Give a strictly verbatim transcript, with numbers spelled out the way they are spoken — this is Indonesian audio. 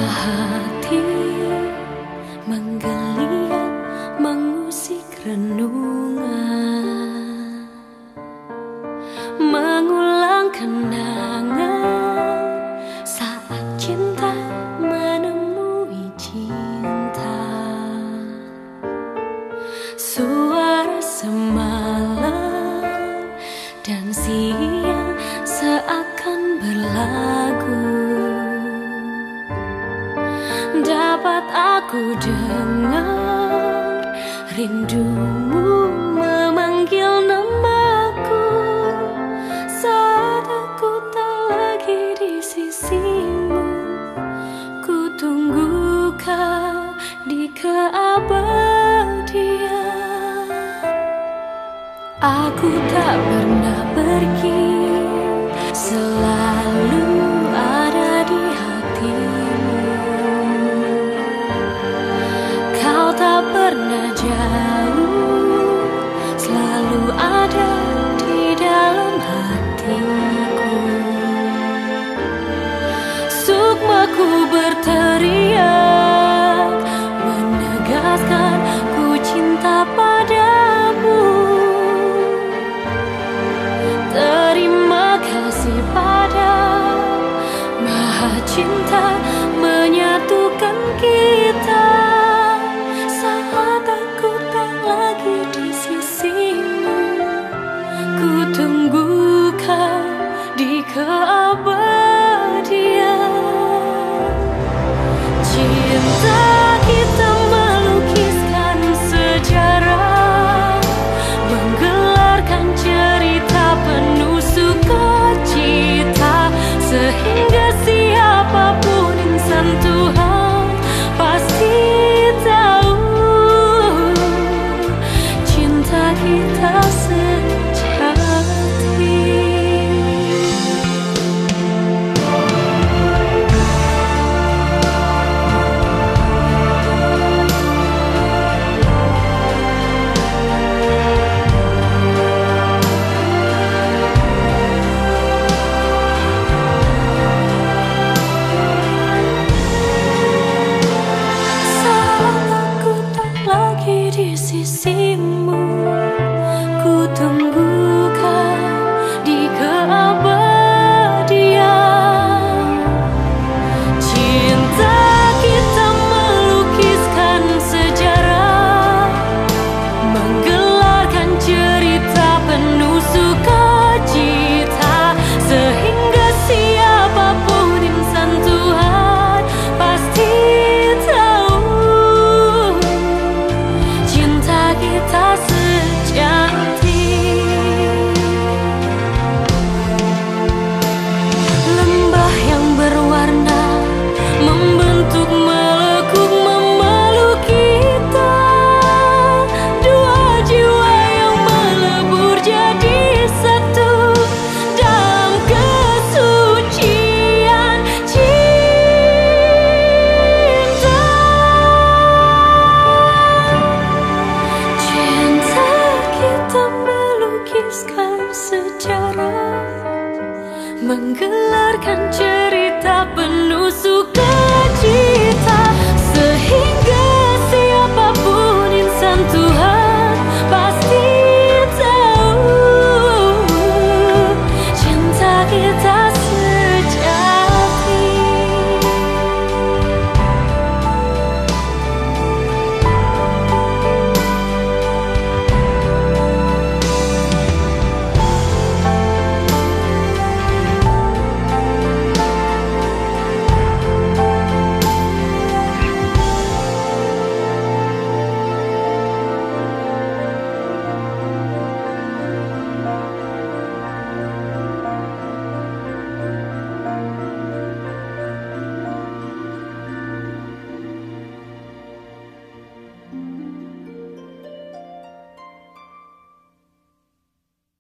hati menggeliat mengusik renungan, mengulang kenangan saat cinta menemui cinta. Suara semalam dan siang seakan berlagu, dapat aku dengar rindumu memanggil namaku saat aku tak lagi di sisimu. Ku tunggu kau di keabadian. Aku tak pernah pergi, selalu ada di hatimu. Kau tak pernah jauh, selalu ada di dalam hatiku. Sukmaku berteriak, menegaskan ku cinta padamu. Terima kasih pada Maha Cinta menyatukan kita saat aku tak lagi di sisimu. Ku tunggu kau di keabadian. Cinta kita melukiskan sejarah, menggelarkan cerita penuh sukacita, sehingga siapapun insan Tuhan pasti tahu cinta kita sejati. Di sisimu, ku tunggu kau di keabadian. Cinta kita melukiskan sejarah, menggelarkan cerita penuh sukacita, sehingga siapapun insan Tuhan pasti kita sejati. Lembah yang berwarna membentuk melekuk memeluk kita, dua jiwa yang melebur jadi satu dalam kesucian cinta. Kita melukiskan sejarah, menggelarkan cerita penuh suka.